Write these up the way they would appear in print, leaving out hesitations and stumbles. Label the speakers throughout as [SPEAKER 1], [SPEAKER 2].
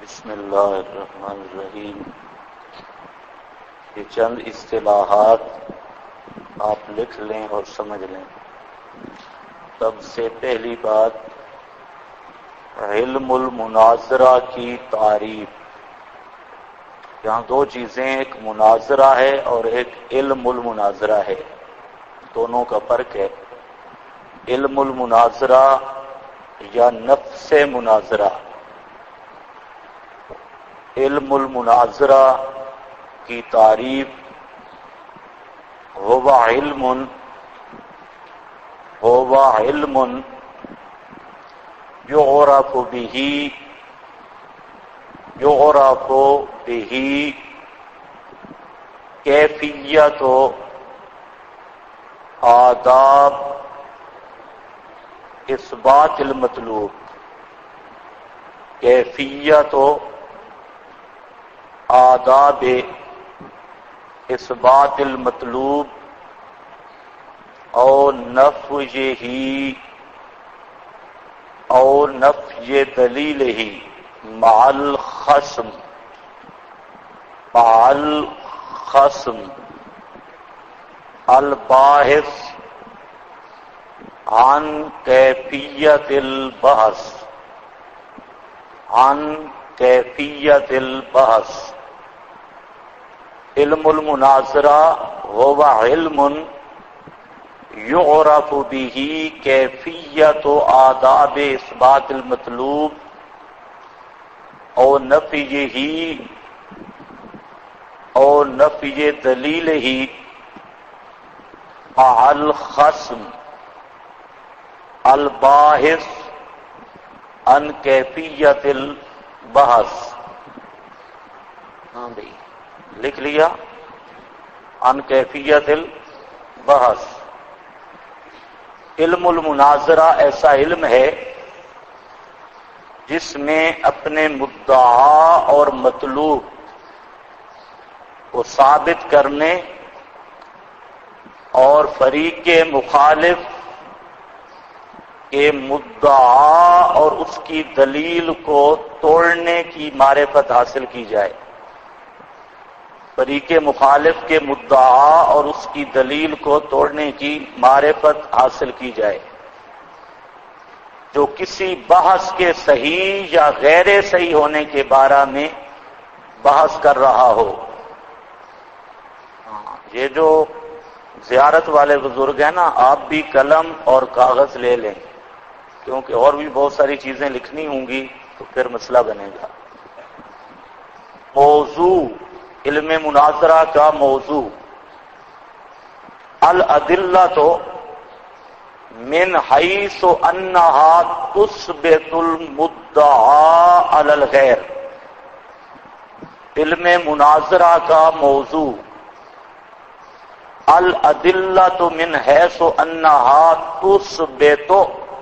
[SPEAKER 1] بسم اللہ الرحمن الرحیم۔ یہ چند اصطلاحات آپ لکھ لیں اور سمجھ لیں۔ سب سے پہلی بات، علم المناظرہ کی تعریف۔ یہاں دو چیزیں، ایک مناظرہ ہے اور ایک علم المناظرہ ہے، دونوں کا فرق ہے۔ علم المناظرہ یا نفس مناظرہ۔ علم المناظرہ کی تعریف، هو علم يعرف به کیفیت و آداب اثبات المطلوب، کیفیت و آداب اثبات المطلوب اور نفی دلیل ہی مع الخصم الباحث عن کیفیت البحث۔ علم المناظرہ هو علم يعرف به کیفیت و آداب اثبات المطلوب اور نفی دلیل ہی مع الخصم الباحث عن کیفیت البحث۔ ہاں بھائی لکھ لیا، عن کیفیت البحث۔ علم المناظرہ ایسا علم ہے جس میں اپنے مدعا اور مطلوب کو ثابت کرنے اور فریق مخالف کے مدعا اور اس کی دلیل کو توڑنے کی معرفت حاصل کی جائے۔ فریق مخالف کے مدعا اور اس کی دلیل کو توڑنے کی معرفت حاصل کی جائے۔ جو کسی بحث کے صحیح یا غیر صحیح ہونے کے بارے میں بحث کر رہا ہو۔ یہ جو زیارت والے بزرگ ہیں نا، آپ بھی قلم اور کاغذ لے لیں، کیونکہ اور بھی بہت ساری چیزیں لکھنی ہوں گی تو پھر مسئلہ بنے گا۔ موضوع علم مناظرہ کا موضوع، الادلۃ من حیث انہا تثبت المدعا علی الغیر۔ علم مناظرہ کا موضوع، الادلۃ من حیث انہا تثبت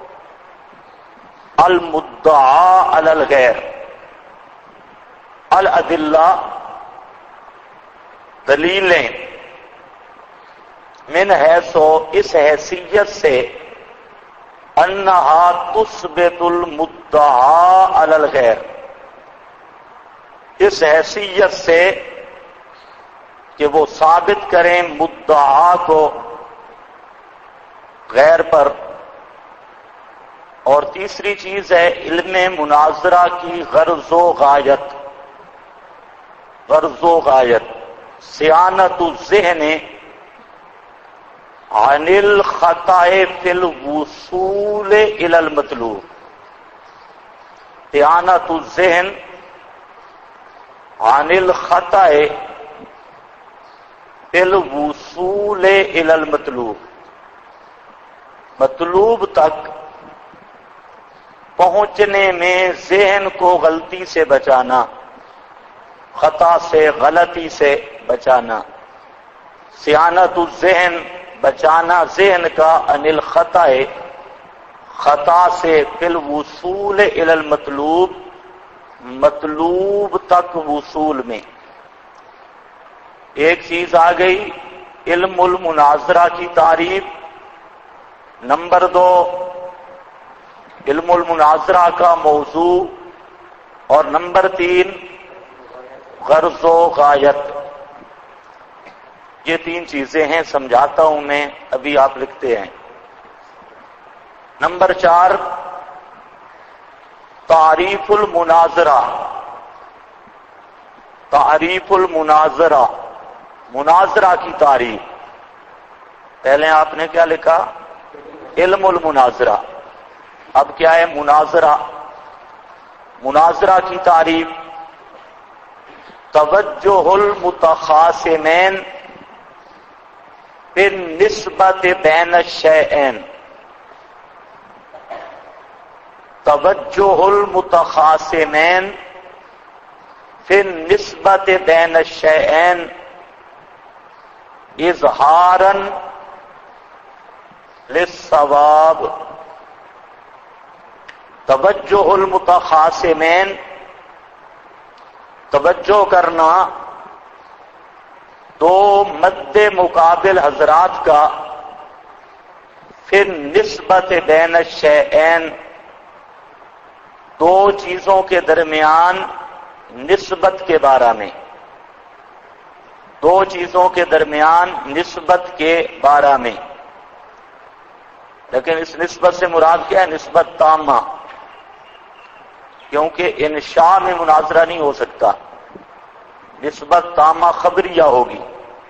[SPEAKER 1] المدعا علی الغیر۔ الادلہ دلیلیں، من حیث اس حیثیت سے، انہا تثبت المدعا علی الغیر، اس حیثیت سے کہ وہ ثابت کریں مدعا کو غیر پر۔ اور تیسری چیز ہے علم مناظرہ کی غرض و غایت۔ صیانت الذہن عن الخطأ فی الوصول الی المطلوب۔ صیانت الذہن عن الخطأ فی الوصول الی المطلوب، مطلوب تک پہنچنے میں ذہن کو غلطی سے بچانا، خطا سے، غلطی سے بچانا۔ صیانت الذہن بچانا ذہن کا، عن الخطأ خطا سے، فی الوصول الی المطلوب مطلوب تک وصول میں۔ ایک چیز آ گئی علم المناظرہ کی تعریف۔ نمبر 2، علم المناظرہ کا موضوع اور نمبر 3 غرض و غایت. یہ 3 چیزیں ہیں، سمجھاتا ہوں میں، ابھی آپ لکھتے ہیں. نمبر 4 تعریف المناظرہ. تعریف المناظرہ، مناظرہ کی تعریف. پہلے آپ نے کیا لکھا؟ علم المناظرہ. اب کیا ہے؟ مناظرہ. مناظرہ کی تعریف: توجہ المتخاصمین بالنسبت بین الشیئین. توجہ المتخاصمین فی النسبت بین الشیئین اظہارا للصواب. توجہ المتخاصمین، توجہ کرنا دو مد مقابل حضرات کا، پھر نسبت بین الشیئین، دو چیزوں کے درمیان نسبت کے بارے میں. دو چیزوں کے درمیان نسبت کے بارے میں. لیکن اس نسبت سے مراد کیا ہے؟ نسبت تامہ، کیونکہ انشاء میں مناظرہ نہیں ہو سکتا. نسبت تامہ خبریہ ہوگی،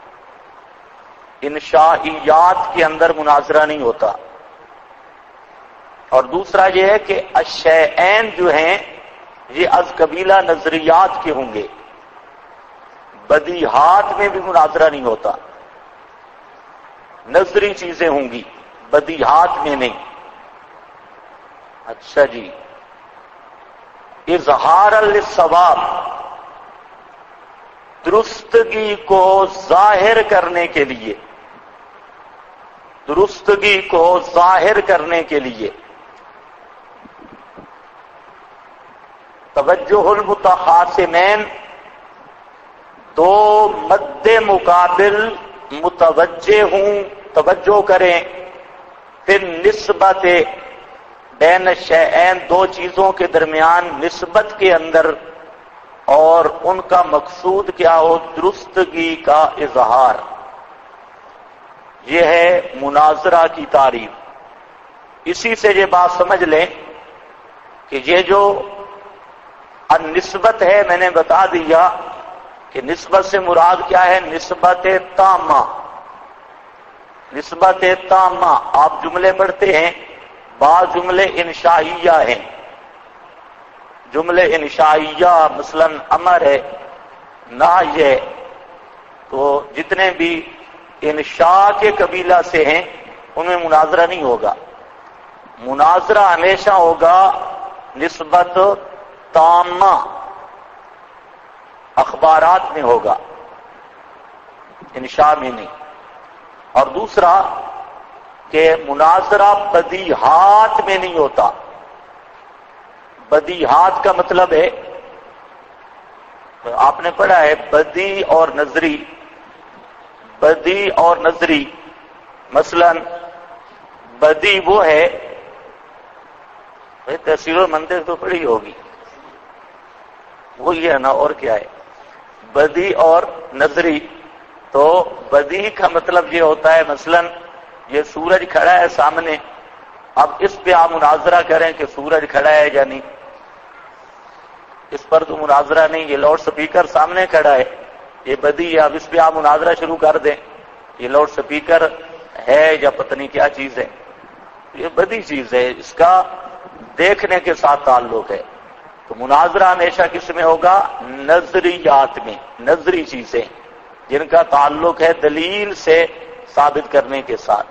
[SPEAKER 1] انشائیات کے اندر مناظرہ نہیں ہوتا. اور دوسرا یہ ہے کہ الشیئین جو ہیں یہ از قبیلہ نظریات کے ہوں گے. بدیہات میں بھی مناظرہ نہیں ہوتا، نظری چیزیں ہوں گی، بدیہات میں نہیں. اچھا جی. اظہار للصواب، درستگی کو ظاہر کرنے کے لیے. درستگی کو ظاہر کرنے کے لیے. توجہ المتخاصمین، دو مد مقابل متوجہ ہوں، توجہ کریں، پھر نسبت بین الشیئین، دو چیزوں کے درمیان نسبت کے اندر، اور ان کا مقصود کیا ہو؟ درستگی کا اظہار. یہ ہے مناظرہ کی تعریف. اسی سے یہ بات سمجھ لیں کہ یہ جو النسبت ہے، میں نے بتا دیا کہ نسبت سے مراد کیا ہے؟ نسبت تامہ. نسبت تامہ. آپ جملے پڑھتے ہیں، بعض جملے انشائیہ ہیں. جملے انشائیہ مثلا امر ہے، نہی ہے، تو جتنے بھی انشاء کے قبیلہ سے ہیں ان میں مناظرہ نہیں ہوگا. مناظرہ ہمیشہ ہوگا نسبت تامہ، اخبارات میں ہوگا، انشاء میں نہیں. اور دوسرا کہ مناظرہ بدیہات میں نہیں ہوتا. بدیہات کا مطلب ہے، آپ نے پڑھا ہے بدی اور نظری. بدی اور نظری، مثلا بدی وہ ہے، تحصیل المنطق تو پڑھی ہوگی، وہ یہ ہے نا، اور کیا ہے؟ بدی اور نظری. تو بدی کا مطلب یہ ہوتا ہے، مثلا یہ سورج کھڑا ہے سامنے، اب اس پہ آپ مناظرہ کریں کہ سورج کھڑا ہے یا نہیں. اس پر تو مناظرہ نہیں. یہ لاؤڈ سپیکر سامنے کھڑا ہے، یہ بدی ہے، اب اس پہ آپ مناظرہ شروع کر دیں یہ لاؤڈ سپیکر ہے یا پتہ نہیں کیا چیز ہے، یہ بدی چیز ہے، اس کا دیکھنے کے ساتھ تعلق ہے. تو مناظرہ ہمیشہ کس میں ہوگا؟ نظریات میں. نظری چیزیں جن کا تعلق ہے دلیل سے ثابت کرنے کے ساتھ.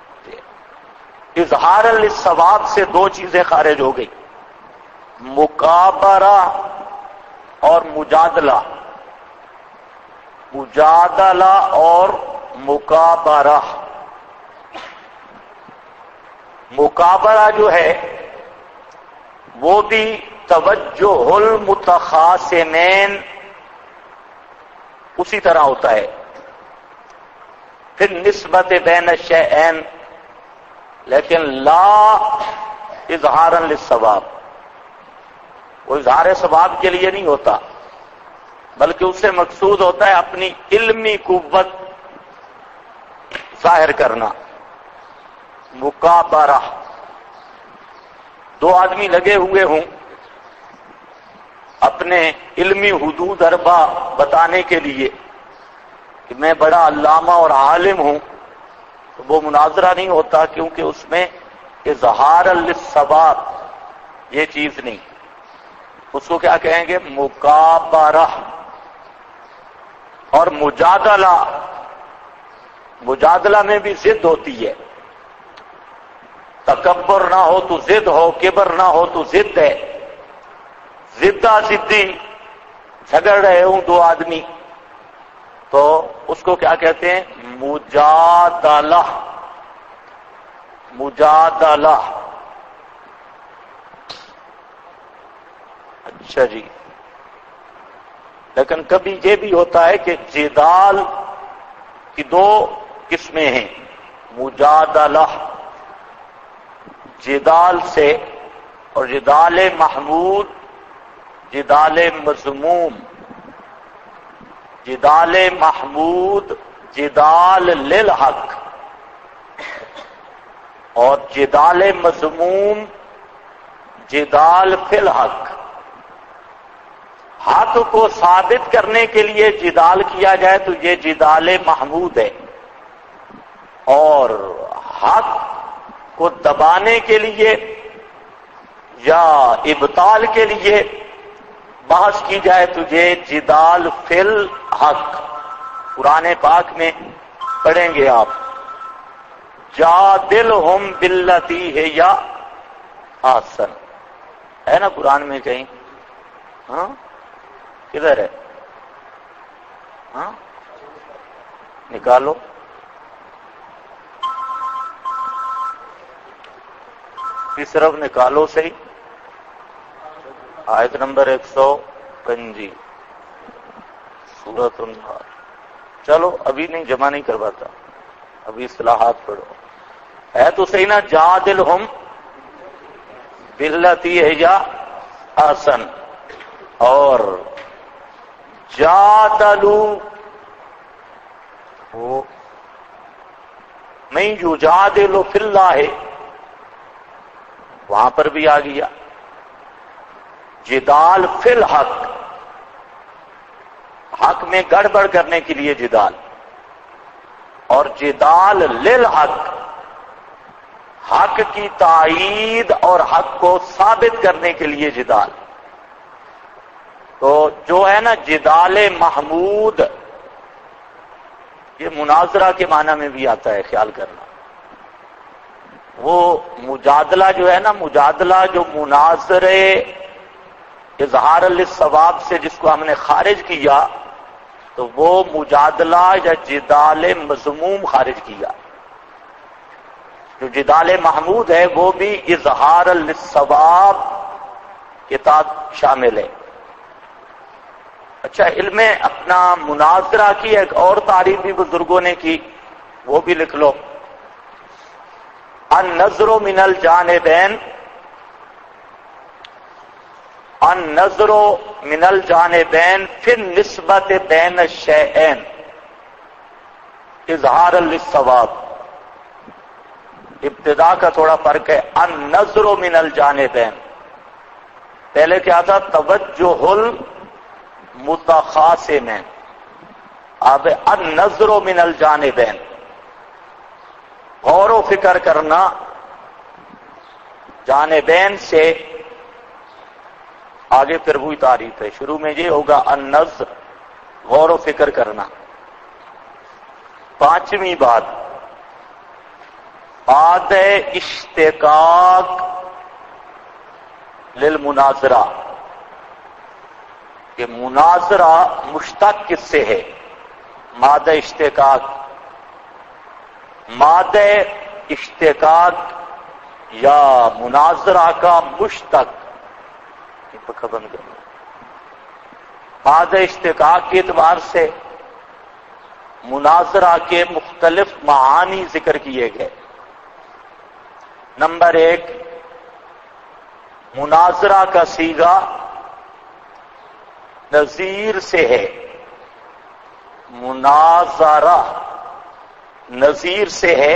[SPEAKER 1] اظہار للصواب سے دو چیزیں خارج ہو گئی، مکابرہ اور مجادلہ. مجادلہ اور مکابرہ. مکابرہ جو ہے وہ بھی توجہ المتخاصمین اسی طرح ہوتا ہے، پھر نسبت بین الشیئین، لیکن لا اظہارا للصواب. وہ اظہار ثواب کے لیے نہیں ہوتا، بلکہ اس سے مقصود ہوتا ہے اپنی علمی قوت ظاہر کرنا۔ مکابرہ، دو آدمی لگے ہوئے ہوں اپنے علمی حدود اربع بتانے کے لیے کہ میں بڑا علامہ اور عالم ہوں، تو وہ مناظرہ نہیں ہوتا، کیونکہ اس میں اظہار للثواب یہ چیز نہیں۔ اس کو کیا کہیں گے؟ مکابرہ۔ اور مجادلہ، مجادلہ میں بھی ضد ہوتی ہے، تکبر نہ ہو تو ضد ہو، کبر نہ ہو تو ضد ہے، ضدہ ضدی جھگڑ رہے ہوں دو آدمی، تو اس کو کیا کہتے ہیں؟ مجادلہ۔ مجادلہ۔ اچھا جی، لیکن کبھی یہ بھی ہوتا ہے کہ جدال کی دو قسمیں ہیں، مجادلہ جدال سے، اور جدال محمود، جدال مذموم۔ جدال محمود جدال للحق، اور جدال مذموم جدال فی الحق۔ حق کو ثابت کرنے کے لیے جدال کیا جائے تو یہ جدال محمود ہے، اور حق کو دبانے کے لیے یا ابطال کے لیے بحث کی جائے تو یہ جدال فی الحق۔ قرآن پاک میں پڑھیں گے آپ، جادلہم باللتی ہی احسن، ہے نا قرآن میں کہیں؟ ہاں کدھر ہے؟ ہاں نکالو۔ اس طرف نکالو صحیح، آیت نمبر 125 سورۃ النحل۔ چلو ابھی نہیں، جمع نہیں کرواتا، ابھی اصطلاحات پڑھو۔ ہے تو صحیح نا؟ جادلہم باللتی ہی احسن، اور جادلو وہ من یجادل فی اللہ، وہاں پر بھی آ گیا جدال فی الحق، حق میں گڑبڑ کرنے کے لیے جدال، اور جدال للحق حق کی تائید اور حق کو ثابت کرنے کے لیے جدال۔ تو جو ہے نا جدال محمود، یہ مناظرہ کے معنی میں بھی آتا ہے، خیال کرنا۔ وہ مجادلہ جو ہے نا، مجادلہ جو مناظرے اظہار للثواب سے جس کو ہم نے خارج کیا، تو وہ مجادلہ یا جدال مذموم خارج کیا۔ جو جدال محمود ہے وہ بھی اظہار للثواب کے تحت شامل ہے۔ اچھا، علم اپنا مناظرہ کی ایک اور تعریف بھی بزرگوں نے کی، وہ بھی لکھ لو۔ النظر من الجانبین، النظر من الجانبین فی النسبت بین الشیئین اظہار للثواب۔ ابتدا کا تھوڑا فرق ہے، النظر من الجانبین، پہلے کیا تھا؟ توجہ المتخاصمین، اب النظر من الجانبین، غور و فکر کرنا جانبین سے۔ آگے پھر وہی تعریف ہے، شروع میں یہ ہوگا النظر، غور و فکر کرنا۔ پانچویں بات، بعد اشتقاق للمناظرہ، کہ مناظرہ مشتق کس سے ہے؟ مادہ اشتقاق۔ مادہ اشتقاق یا مناظرہ کا مشتق، پکا بند کرنا، مادہ اشتقاق کے اعتبار سے مناظرہ کے مختلف معانی ذکر کیے گئے۔ نمبر ایک، مناظرہ کا صیغہ نظیر سے ہے، مناظرہ نظیر سے ہے،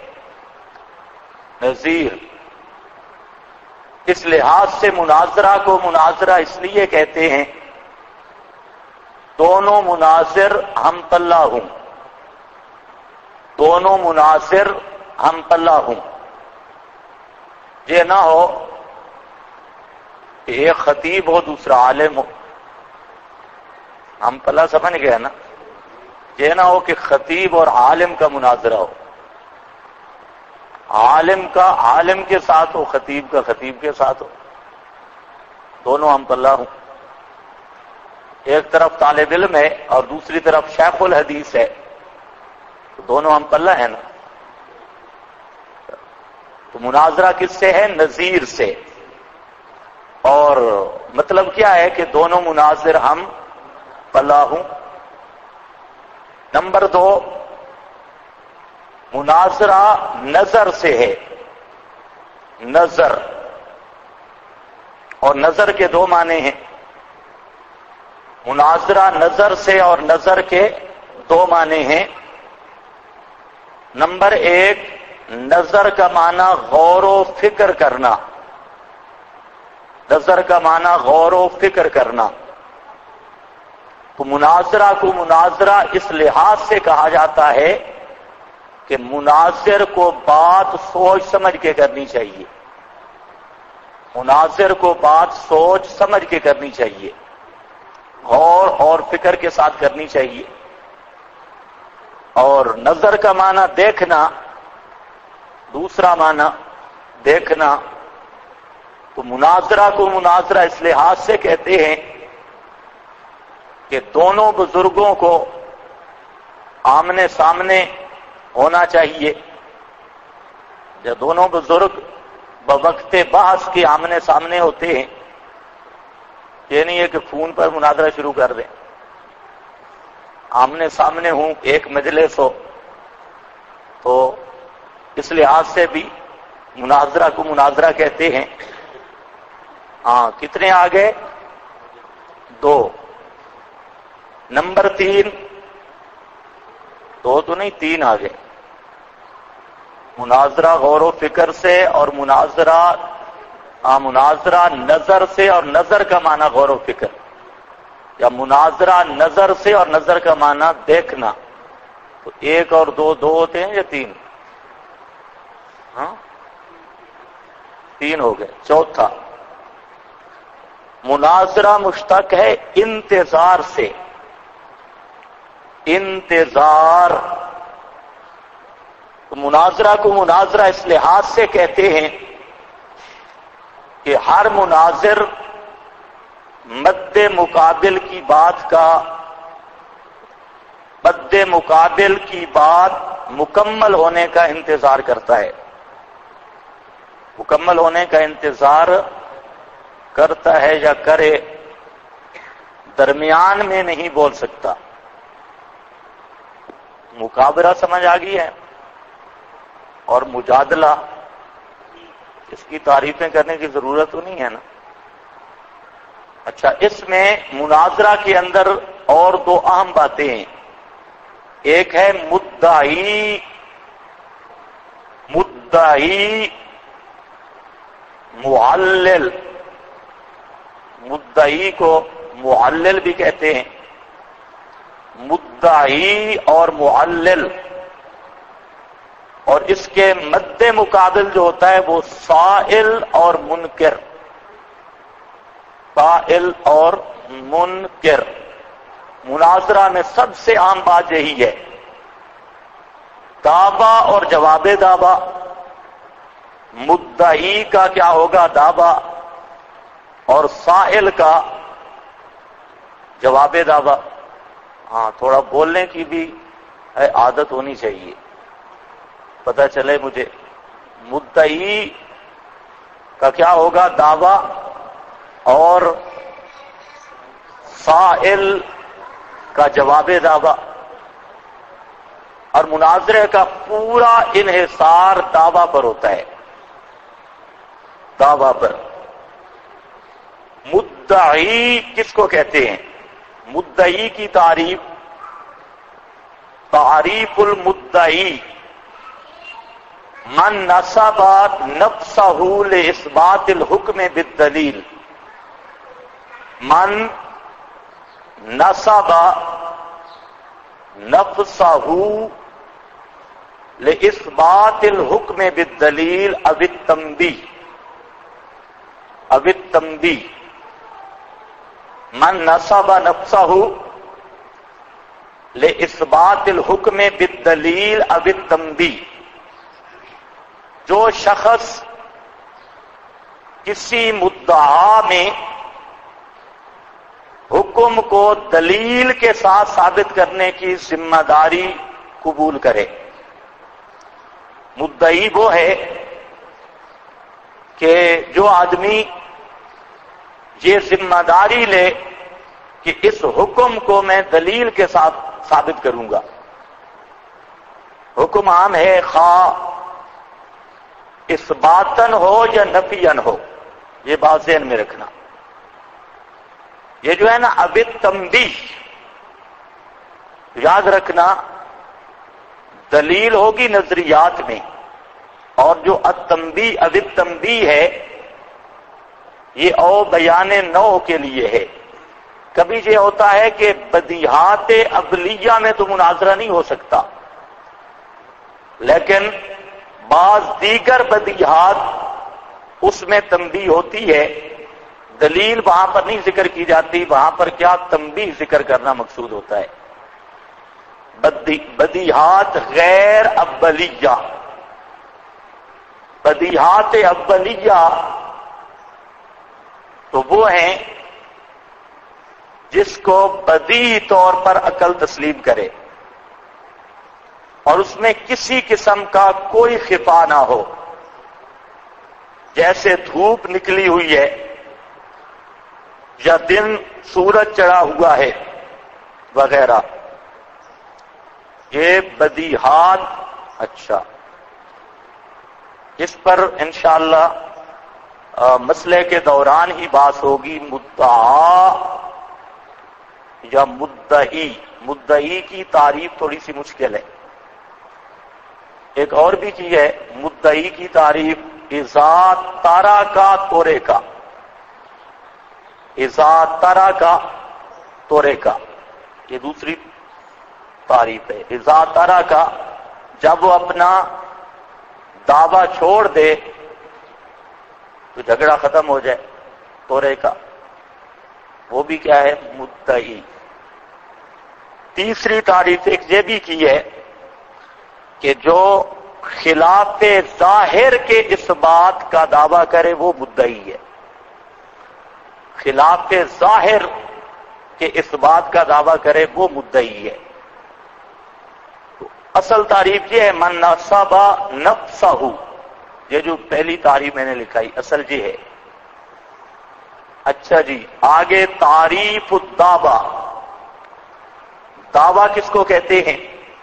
[SPEAKER 1] نظیر اس لحاظ سے مناظرہ کو مناظرہ اس لیے کہتے ہیں دونوں مناظر ہم پلہ ہوں، دونوں مناظر ہم پلہ ہوں، یہ نہ ہو کہ ایک خطیب ہو دوسرا عالم ہو، ہم پلہ سمجھ گئے نا، یہ نہ ہو کہ خطیب اور عالم کا مناظرہ ہو، عالم کا عالم کے ساتھ ہو، خطیب کا خطیب کے ساتھ ہو، دونوں ہم پلہ ہوں، ایک طرف طالب علم ہے اور دوسری طرف شیخ الحدیث ہے، تو دونوں ہم پلہ ہیں نا۔ تو مناظرہ کس سے ہے؟ نظیر سے، اور مطلب کیا ہے کہ دونوں مناظر ہم پلہ ہوں۔ نمبر 2، مناظرہ نظر سے ہے، نظر، اور نظر کے 2 معنی ہیں، مناظرہ نظر سے اور نظر کے 2 معنی ہیں۔ نمبر 1، نظر کا معنی غور و فکر کرنا، نظر کا معنی غور و فکر کرنا، تو مناظرہ کو مناظرہ اس لحاظ سے کہا جاتا ہے کہ مناظر کو بات سوچ سمجھ کے کرنی چاہیے، مناظر کو بات سوچ سمجھ کے کرنی چاہیے، غور اور فکر کے ساتھ کرنی چاہیے۔ اور نظر کا معنی دیکھنا، دوسرا معنی دیکھنا، تو مناظرہ کو مناظرہ اس لحاظ سے کہتے ہیں کہ دونوں بزرگوں کو آمنے سامنے ہونا چاہیے، جب دونوں بزرگ بوقت بحث کے آمنے سامنے ہوتے ہیں، یہ نہیں ہے کہ فون پر مناظرہ شروع کر دیں، آمنے سامنے ہوں، ایک مجلس ہو، تو اس لحاظ سے بھی مناظرہ کو مناظرہ کہتے ہیں۔ ہاں، کتنے آگئے؟ 2۔ نمبر 3، 2 تو نہیں 3 آگئے، مناظرہ غور و فکر سے اور مناظرہ نظر سے، اور نظر کا معنی غور و فکر، یا مناظرہ نظر سے اور نظر کا معنی دیکھنا، تو 1 اور 2 ہوتے ہیں یا 3؟ ہاں، 3 ہو گئے۔ چوتھا، مناظرہ مشتق ہے انتظار سے، انتظار، تو مناظرہ کو مناظرہ اس لحاظ سے کہتے ہیں کہ ہر مناظر مد مقابل کی بات کا، مد مقابل کی بات مکمل ہونے کا انتظار کرتا ہے، مکمل ہونے کا انتظار کرتا ہے یا کرے، درمیان میں نہیں بول سکتا۔ مقابلہ سمجھ آ گئی ہے، اور مجادلہ، اس کی تعریفیں کرنے کی ضرورت تو نہیں ہے نا۔ اچھا، اس میں مناظرہ کے اندر اور 2 اہم باتیں ہیں، ایک ہے مدعی، مدعی، معلل، مدعی کو معلل بھی کہتے ہیں، مدعی اور معلل، اور اس کے مد مقابل جو ہوتا ہے وہ سائل اور منکر، سائل اور منکر۔ مناظرہ میں سب سے عام بات یہی ہے، دعویٰ اور جواب دعویٰ، مدعی کا کیا ہوگا؟ دعویٰ، اور سائل کا جواب دعویٰ۔ ہاں، تھوڑا بولنے کی بھی عادت ہونی چاہیے، پتہ چلے مجھے مدعی کا کیا ہوگا؟ دعویٰ، اور سائل کا جواب دعویٰ، اور مناظرے کا پورا انحصار دعویٰ پر ہوتا ہے، دعویٰ پر۔ مدعی کس کو کہتے ہیں؟ مدعی کی تعریف. تعریف المدعی من نصب نفسہ لاثبات الحکم بالدلیل. من نصب نفسہ لاثبات الحکم بالدلیل او التنبیہ. من نصب نفسہ لاثبات الحکم بالدلیل او التنبیہ. جو شخص کسی مدعا میں حکم کو دلیل کے ساتھ ثابت کرنے کی ذمہ داری قبول کرے. مدعی وہ ہے کہ جو آدمی یہ ذمہ داری لے کہ اس حکم کو میں دلیل کے ساتھ ثابت کروں گا. حکم عام ہے، خواہ اثباتن ہو یا نفین ہو، یہ بات ذہن میں رکھنا. یہ جو ہے نا اب تنبیہ، یاد رکھنا دلیل ہوگی نظریات میں، اور جو التنبیہ اب تنبیہ ہے یہ او بیان نو کے لیے ہے. کبھی یہ ہوتا ہے کہ بدیہات عقلیہ میں تو مناظرہ نہیں ہو سکتا، لیکن بعض دیگر بدیہات اس میں تنبیہ ہوتی ہے. دلیل وہاں پر نہیں ذکر کی جاتی، وہاں پر کیا تنبیہ ذکر کرنا مقصود ہوتا ہے. بدیہات غیر اولیہ، بدیہات اولیہ تو وہ ہیں جس کو بدیہی طور پر عقل تسلیم کرے اور اس میں کسی قسم کا کوئی خفا نہ ہو، جیسے دھوپ نکلی ہوئی ہے یا دن سورج چڑھا ہوا ہے وغیرہ. یہ بدیہات. اچھا، اس پر انشاءاللہ مسئلے کے دوران ہی بات ہوگی. مدعا یا مدعی. مدعی کی تعریف تھوڑی سی مشکل ہے. ایک اور بھی چیز ہے مدعی کی تعریف، اذا ترک ترک. اذا ترک ترک، یہ دوسری تعریف ہے. اذا ترک، جب وہ اپنا دعویٰ چھوڑ دے تو جھگڑا ختم ہو جائے. ترک وہ بھی کیا ہے؟ مدعی. تیسری تعریف ایک یہ بھی کی ہے کہ جو خلاف ظاہر کے اس بات کا دعویٰ کرے وہ مدعی ہے. خلاف ظاہر کے اس بات کا دعویٰ کرے وہ مدعی ہے. تو اصل تعریف یہ ہے من نصب نفسہ. یہ جو پہلی تعریف میں نے لکھائی اصل یہ ہے. اچھا جی، آگے تعریف الدعویٰ. دعویٰ کس کو کہتے ہیں؟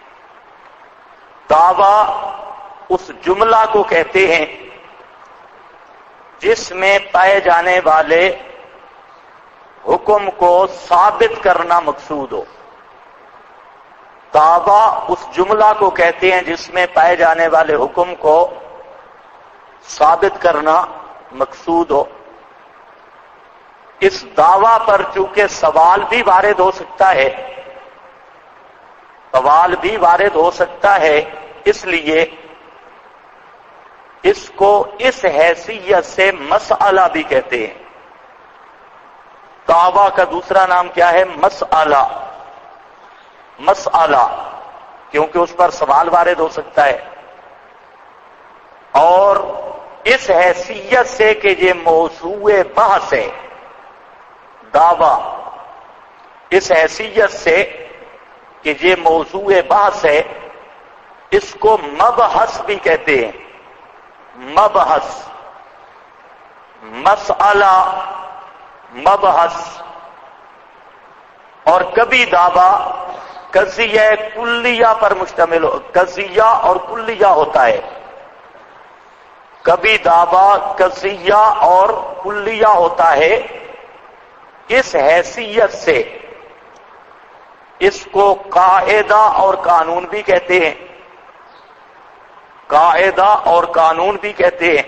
[SPEAKER 1] دعویٰ اس جملہ کو کہتے ہیں جس میں پائے جانے والے حکم کو ثابت کرنا مقصود ہو. دعویٰ اس جملہ کو کہتے ہیں جس میں پائے جانے والے حکم کو ثابت کرنا مقصود ہو. اس دعویٰ پر چونکہ سوال بھی وارد ہو سکتا ہے، سوال بھی وارد ہو سکتا ہے، اس لیے اس کو اس حیثیت سے مسئلہ بھی کہتے ہیں. دعویٰ کا دوسرا نام کیا ہے؟ مسئلہ. مسئلہ کیونکہ اس پر سوال وارد ہو سکتا ہے، اور اس حیثیت سے کہ یہ موضوع بحث ہے. دعویٰ اس حیثیت سے کہ یہ موضوع بحث ہے، اس کو مبحث بھی کہتے ہیں. مبحث، مسئلہ، مبحث. اور کبھی دعویٰ قضیہ کلیہ پر مشتمل ہو، قضیہ اور کلیہ ہوتا ہے. کبھی دعویٰ قضیہ اور کلیہ ہوتا ہے. اس حیثیت سے اس کو قاعدہ اور قانون بھی کہتے ہیں، قاعدہ اور قانون بھی کہتے ہیں،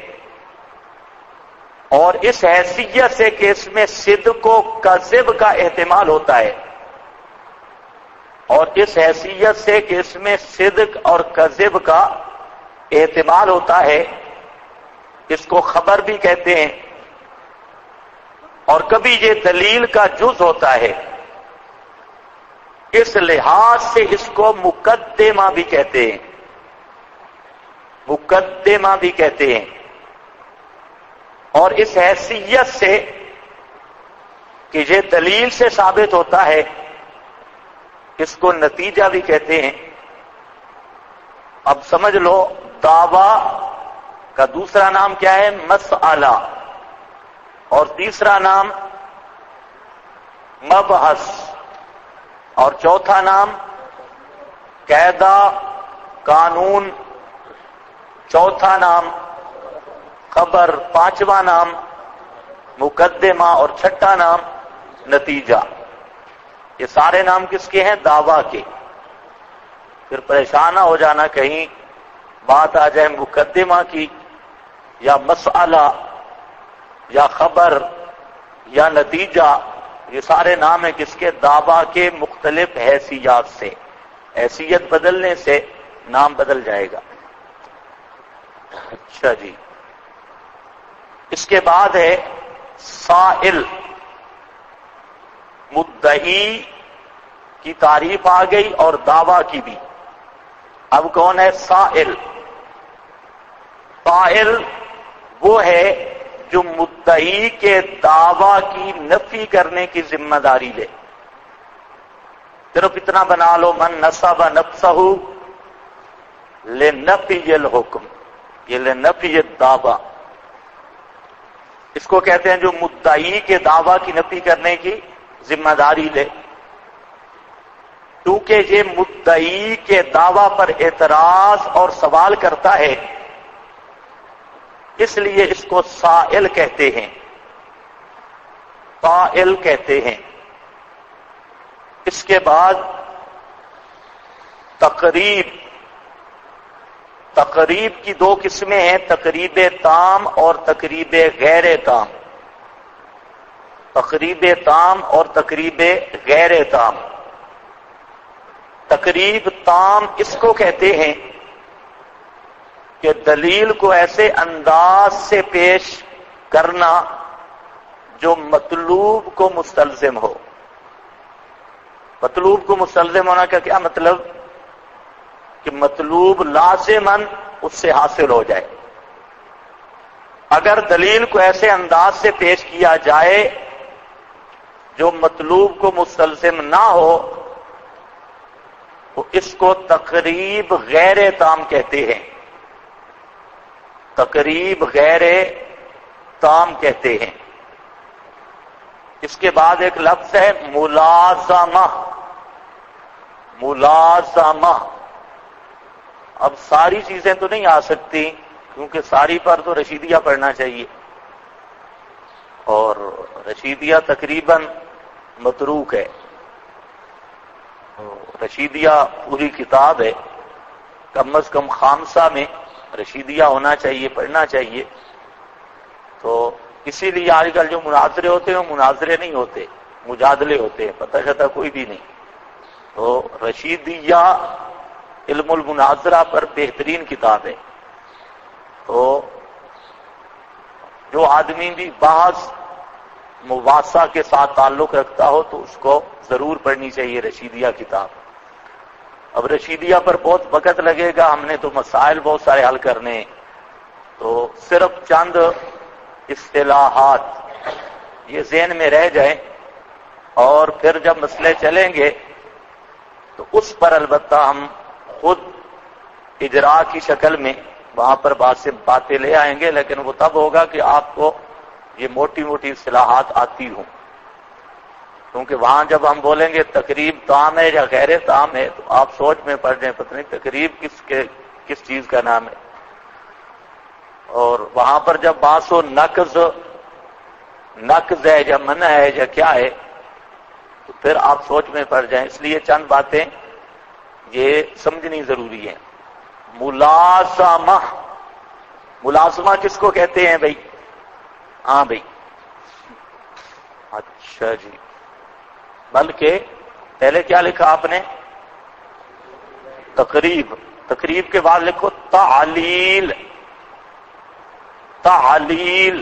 [SPEAKER 1] اور اس حیثیت سے کہ اس میں صدق و کذب کا احتمال ہوتا ہے، اور اس حیثیت سے کہ اس میں صدق اور کذب کا احتمال ہوتا ہے، اس کو خبر بھی کہتے ہیں، اور کبھی یہ دلیل کا جز ہوتا ہے، اس لحاظ سے اس کو مقدمہ بھی کہتے ہیں، مقدمہ بھی کہتے ہیں، اور اس حیثیت سے کہ یہ دلیل سے ثابت ہوتا ہے اس کو نتیجہ بھی کہتے ہیں۔ اب سمجھ لو دعویٰ کا دوسرا نام کیا ہے؟ مسئلہ، اور تیسرا نام مبحث، اور چوتھا نام قاعدہ قانون، چوتھا نام خبر، پانچواں نام مقدمہ، اور چھٹا نام نتیجہ۔ یہ سارے نام کس کے ہیں؟ دعویٰ کے۔ پھر پریشان نہ ہو جانا کہیں بات آ جائے مقدمہ کی یا مسئلہ یا خبر یا نتیجہ، یہ سارے نام ہیں کس کے؟ دعویٰ کے مختلف حیثیات سے، حیثیت بدلنے سے نام بدل جائے گا۔ اچھا جی، اس کے بعد ہے سائل، مدعی کی تعریف آ گئی اور دعویٰ کی بھی۔ اب کون ہے سائل؟ سائل وہ ہے جو مدعی کے دعویٰ کی نفی کرنے کی ذمہ داری لے۔ صرف اتنا بنا لو، من نصب نفسہ لنفی الحکم، یہ لنفی الدعویٰ، اس کو کہتے ہیں جو مدعی کے دعویٰ کی نفی کرنے کی ذمہ داری لے۔ کیونکہ یہ مدعی کے دعویٰ پر اعتراض اور سوال کرتا ہے، اس لیے اس کو سائل کہتے ہیں، سائل کہتے ہیں۔ اس کے بعد تقریب، تقریب کی دو قسمیں ہیں، تقریب تام اور تقریب غیر تام، تقریب تام اور تقریب غیر تام۔ تقریب تام اس کو کہتے ہیں کہ دلیل کو ایسے انداز سے پیش کرنا جو مطلوب کو مستلزم ہو۔ مطلوب کو مستلزم ہونا کا کیا مطلب؟ کہ مطلوب لازماً اس سے حاصل ہو جائے۔ اگر دلیل کو ایسے انداز سے پیش کیا جائے جو مطلوب کو مستلزم نہ ہو تو اس کو تقریب غیر تام کہتے ہیں، تقریب غیر تام کہتے ہیں۔ اس کے بعد ایک لفظ ہے ملازمہ، ملازمہ۔ اب ساری چیزیں تو نہیں آ سکتی کیونکہ ساری پر تو رشیدیہ پڑھنا چاہیے، اور رشیدیہ تقریباً متروک ہے۔ رشیدیہ پوری کتاب ہے، کم از کم خامسہ میں رشیدیہ ہونا چاہیے، پڑھنا چاہیے۔ تو اسی لیے آج کل جو مناظرے ہوتے ہیں وہ مناظرے نہیں ہوتے، مجادلے ہوتے ہیں، پتہ چلتا کوئی بھی نہیں۔ تو رشیدیہ علم المناظرہ پر بہترین کتاب ہے۔ تو جو آدمی بھی بحث مواسا کے ساتھ تعلق رکھتا ہو تو اس کو ضرور پڑھنی چاہیے رشیدیہ کتاب۔ اب رشیدیہ پر بہت وقت لگے گا، ہم نے تو مسائل بہت سارے حل کرنے ہیں، تو صرف چند اصطلاحات یہ ذہن میں رہ جائیں، اور پھر جب مسئلے چلیں گے تو اس پر البتہ ہم خود اجراء کی شکل میں وہاں پر باتیں لے آئیں گے، لیکن وہ تب ہوگا کہ آپ کو یہ موٹی موٹی اصطلاحات آتی ہوں، کیونکہ وہاں جب ہم بولیں گے تقریب تام ہے یا غیر تام ہے تو آپ سوچ میں پڑ جائیں پتہ نہیں تقریب کس چیز کا نام ہے۔ اور وہاں پر جب بات ہو نقض ہے یا منع ہے یا کیا ہے تو پھر آپ سوچ میں پڑ جائیں. اس لیے چند باتیں یہ سمجھنی ضروری ہے. ملازمہ، ملازمہ کس کو کہتے ہیں بھائی؟ ہاں بھائی، اچھا جی. بلکہ پہلے کیا لکھا آپ نے؟ تقریب. تقریب کے بعد لکھو تعلیل. تعلیل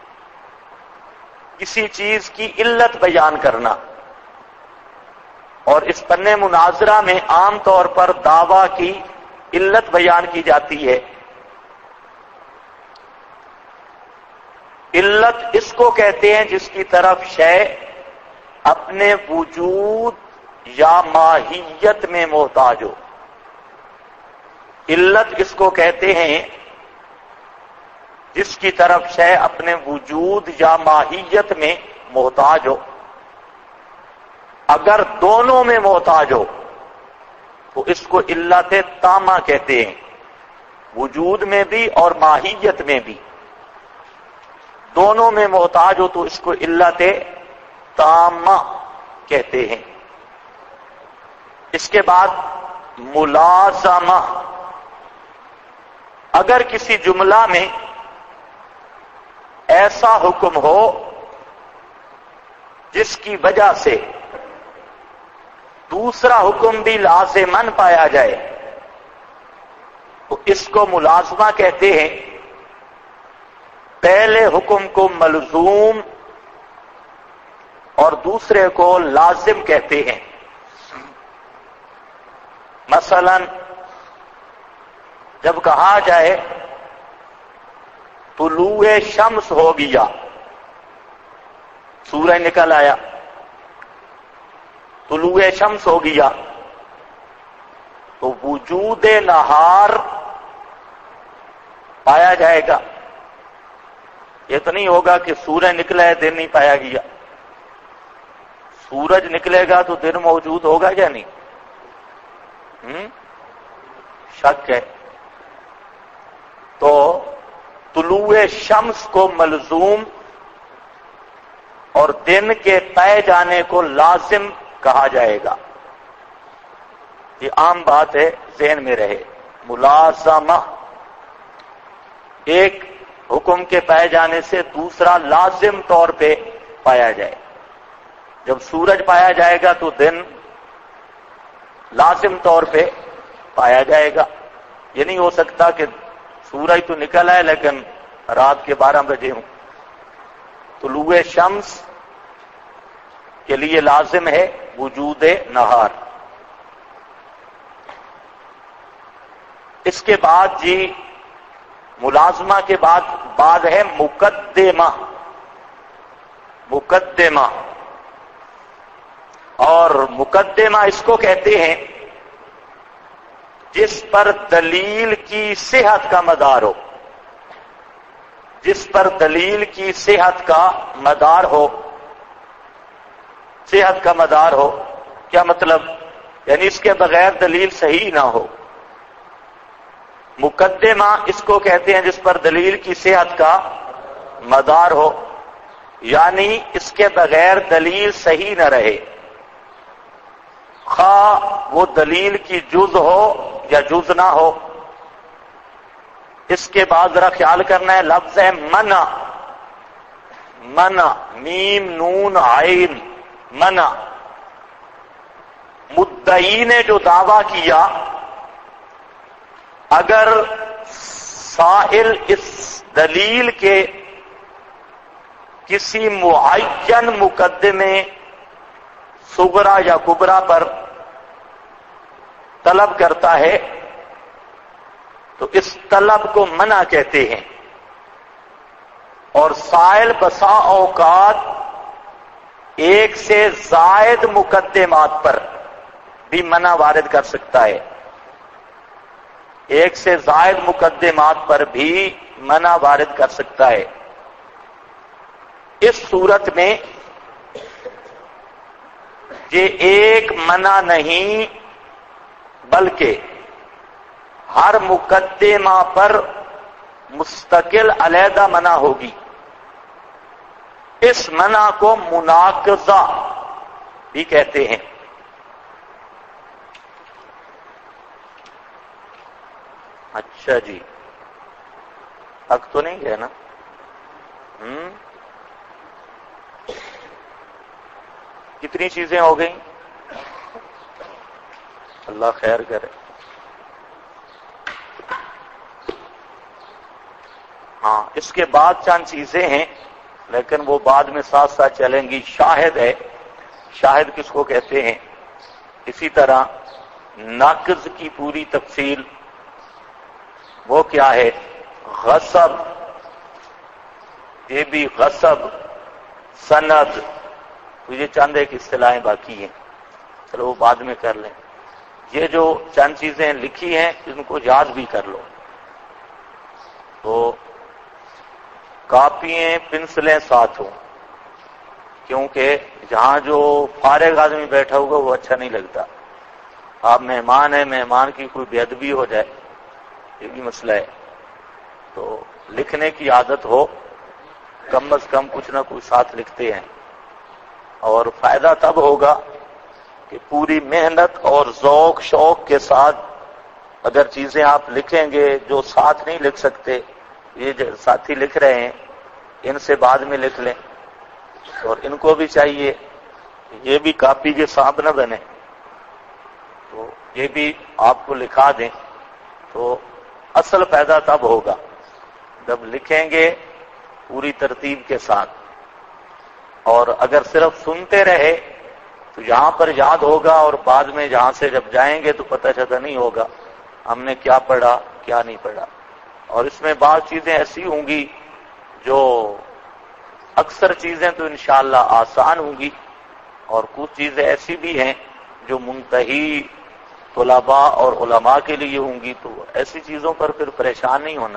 [SPEAKER 1] کسی چیز کی علت بیان کرنا. اور اس پنے مناظرہ میں عام طور پر دعویٰ کی علت بیان کی جاتی ہے. علت اس کو کہتے ہیں جس کی طرف شے اپنے وجود یا ماہیت میں محتاج ہو. علت اس کو کہتے ہیں جس کی طرف شے اپنے وجود یا ماہیت میں محتاج ہو. اگر دونوں میں محتاج ہو تو اس کو علت تامہ کہتے ہیں. وجود میں بھی اور ماہیت میں بھی دونوں میں محتاج ہو تو اس کو علت تامہ کہتے ہیں. اس کے بعد ملازمہ. اگر کسی جملہ میں ایسا حکم ہو جس کی وجہ سے دوسرا حکم بھی لازماً پایا جائے تو اس کو ملازمہ کہتے ہیں. پہلے حکم کو ملزوم اور دوسرے کو لازم کہتے ہیں. مثلا جب کہا جائے طلوع شمس ہو گیا، سورج نکل آیا، طلوع شمس ہو گیا، تو وجود نہار پایا جائے گا. یہ تو نہیں ہوگا کہ سورج نکلا ہے دن نہیں پایا گیا. سورج نکلے گا تو دن موجود ہوگا یا نہیں؟ شک ہے. تو طلوع شمس کو ملزوم اور دن کے پائے جانے کو لازم کہا جائے گا. یہ عام بات ہے، ذہن میں رہے. ملازمہ ایک حکم کے پائے جانے سے دوسرا لازم طور پہ پایا جائے. جب سورج پایا جائے گا تو دن لازم طور پہ پایا جائے گا. یہ نہیں ہو سکتا کہ سورج تو نکل ہے لیکن رات کے 12 بجے ہوں. طلوع شمس کے لیے لازم ہے وجود نہار. اس کے بعد جی ملازمہ کے بعد ہے مقدمہ. مقدمہ اور مقدمہ اس کو کہتے ہیں جس پر دلیل کی صحت کا مدار ہو. جس پر دلیل کی صحت کا مدار ہو. صحت کا مدار ہو کیا مطلب؟ یعنی اس کے بغیر دلیل صحیح نہ ہو. مقدمہ اس کو کہتے ہیں جس پر دلیل کی صحت کا مدار ہو، یعنی اس کے بغیر دلیل صحیح نہ رہے، خواہ وہ دلیل کی جز ہو یا جز نہ ہو. اس کے بعد ذرا خیال کرنا ہے، لفظ ہے منع. منع، میم نون عین، منع. مدعی نے جو دعویٰ کیا اگر سائل اس دلیل کے کسی معین مقدمے صغرا یا کبرا پر طلب کرتا ہے تو اس طلب کو منع کہتے ہیں. اور سائل بسا اوقات ایک سے زائد مقدمات پر بھی منع وارد کر سکتا ہے. ایک سے زائد مقدمات پر بھی منع وارد کر سکتا ہے. اس صورت میں یہ ایک منع نہیں بلکہ ہر مقدمہ پر مستقل علیحدہ منع ہوگی. اس منع کو مناقضہ بھی کہتے ہیں۔ اچھا جی، حق تو نہیں گیا نا؟ کتنی چیزیں ہو گئیں؟ اللہ خیر کرے۔ ہاں، اس کے بعد چند چیزیں ہیں لیکن وہ بعد میں ساتھ ساتھ چلیں گی۔ شاہد ہے، شاہد کس کو کہتے ہیں؟ اسی طرح ناقض کی پوری تفصیل، وہ کیا ہے؟ غصب، یہ بھی غصب، سند، تو یہ چند ایک اصطلاحیں باقی ہیں، چلو وہ بعد میں کر لیں۔ یہ جو چند چیزیں لکھی ہیں ان کو یاد بھی کر لو۔ تو کاپیاں پنسلیں ساتھ ہوں، کیونکہ جہاں جو فارغ آدمی بیٹھا ہوگا وہ اچھا نہیں لگتا۔ آپ مہمان ہیں، مہمان کی کوئی بے ادبی ہو جائے، یہ بھی مسئلہ ہے۔ تو لکھنے کی عادت ہو، کم از کم کچھ نہ کچھ ساتھ لکھتے ہیں، اور فائدہ تب ہوگا کہ پوری محنت اور ذوق شوق کے ساتھ اگر چیزیں آپ لکھیں گے جو ساتھ نہیں لکھ سکتے، یہ جو ساتھی لکھ رہے ہیں ان سے بعد میں لکھ لیں، اور ان کو بھی چاہیے یہ بھی کاپی کے سانپ نہ بنے، تو یہ بھی آپ کو لکھا دیں۔ تو اصل فائدہ تب ہوگا جب لکھیں گے پوری ترتیب کے ساتھ، اور اگر صرف سنتے رہے تو یہاں پر یاد ہوگا، اور بعد میں جہاں سے جب جائیں گے تو پتہ چلتا نہیں ہوگا ہم نے کیا پڑھا کیا نہیں پڑھا۔ اور اس میں بعض چیزیں ایسی ہوں گی جو اکثر چیزیں تو انشاءاللہ آسان ہوں گی، اور کچھ چیزیں ایسی بھی ہیں جو منتہی طلباء اور علماء کے لیے ہوں گی، تو ایسی چیزوں پر پھر پریشان نہیں ہونا۔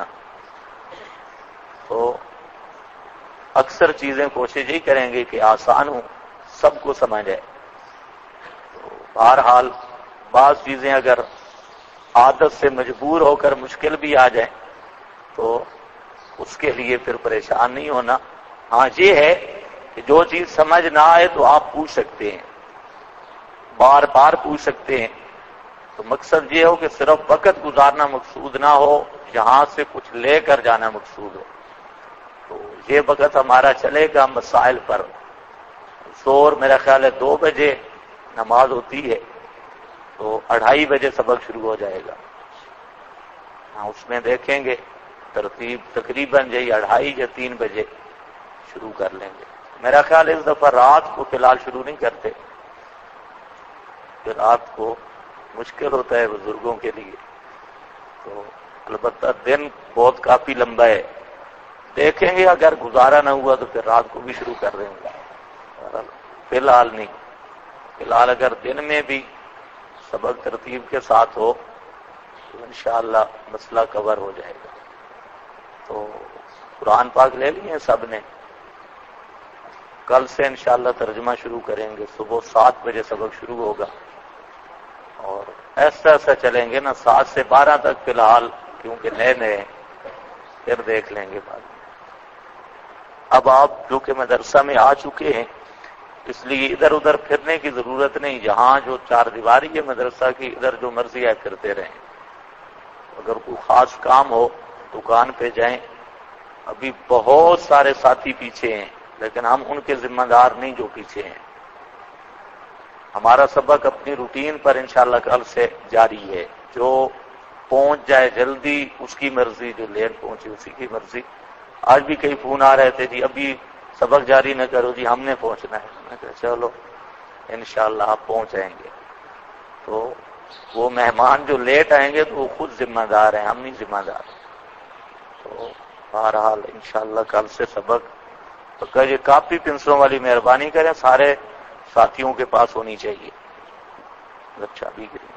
[SPEAKER 1] تو اکثر چیزیں کوشش یہی کریں گے کہ آسان ہوں، سب کو سمجھ آئے۔ تو بہرحال بعض چیزیں اگر عادت سے مجبور ہو کر مشکل بھی آ جائیں تو اس کے لیے پھر پریشان نہیں ہونا۔ ہاں یہ ہے کہ جو چیز سمجھ نہ آئے تو آپ پوچھ سکتے ہیں، بار بار پوچھ سکتے ہیں۔ تو مقصد یہ ہو کہ صرف وقت گزارنا مقصود نہ ہو، یہاں سے کچھ لے کر جانا مقصود ہو۔ تو یہ وقت ہمارا چلے گا مسائل پر۔ زور میرا خیال ہے 2 بجے نماز ہوتی ہے، تو 2:30 بجے سبق شروع ہو جائے گا۔ ہاں، اس میں دیکھیں گے ترتیب تقریباً یہی 2:30 یا 3 بجے شروع کر لیں گے۔ میرا خیال اس دفعہ رات کو فی الحال شروع نہیں کرتے، پھر رات کو مشکل ہوتا ہے بزرگوں کے لیے، تو البتہ دن بہت کافی لمبا ہے، دیکھیں گے اگر گزارا نہ ہوا تو پھر رات کو بھی شروع کر دیں گے، فی الحال نہیں۔ فی الحال اگر دن میں بھی سبق ترتیب کے ساتھ ہو تو انشاءاللہ مسئلہ کور ہو جائے گا۔ تو قرآن پاک لے لیے سب نے، کل سے انشاءاللہ ترجمہ شروع کریں گے، صبح 7 بجے سبق شروع ہوگا، اور ایسا ایسا چلیں گے نا 7 سے 12 تک فی الحال، کیونکہ نئے نئے، پھر دیکھ لیں گے بعد میں۔ اب آپ جو کہ مدرسہ میں آ چکے ہیں اس لیے ادھر ادھر پھرنے کی ضرورت نہیں، جہاں جو 4 دیواری ہے مدرسہ کی ادھر جو مرضی ہے پھرتے رہیں۔ اگر کوئی خاص کام ہو دکان پہ جائیں، ابھی بہت سارے ساتھی پیچھے ہیں لیکن ہم ان کے ذمہ دار نہیں جو پیچھے ہیں۔ ہمارا سبق اپنی روٹین پر انشاءاللہ کل سے جاری ہے، جو پہنچ جائے جلدی اس کی مرضی، جو لیٹ پہنچے اسی کی مرضی۔ آج بھی کئی فون آ رہے تھے، جی ابھی سبق جاری نہ کرو جی ہم نے پہنچنا ہے۔ میں کہا چلو انشاءاللہ آپ پہنچ جائیں گے۔ تو وہ مہمان جو لیٹ آئیں گے تو وہ خود ذمہ دار ہیں، ہم نہیں ذمہ دار۔ تو بہرحال انشاءاللہ کل سے سبق تو یہ کاپی پنسلوں والی مہربانی کریں، سارے ساتھیوں کے پاس ہونی چاہیے۔ اچھا بھی کریں۔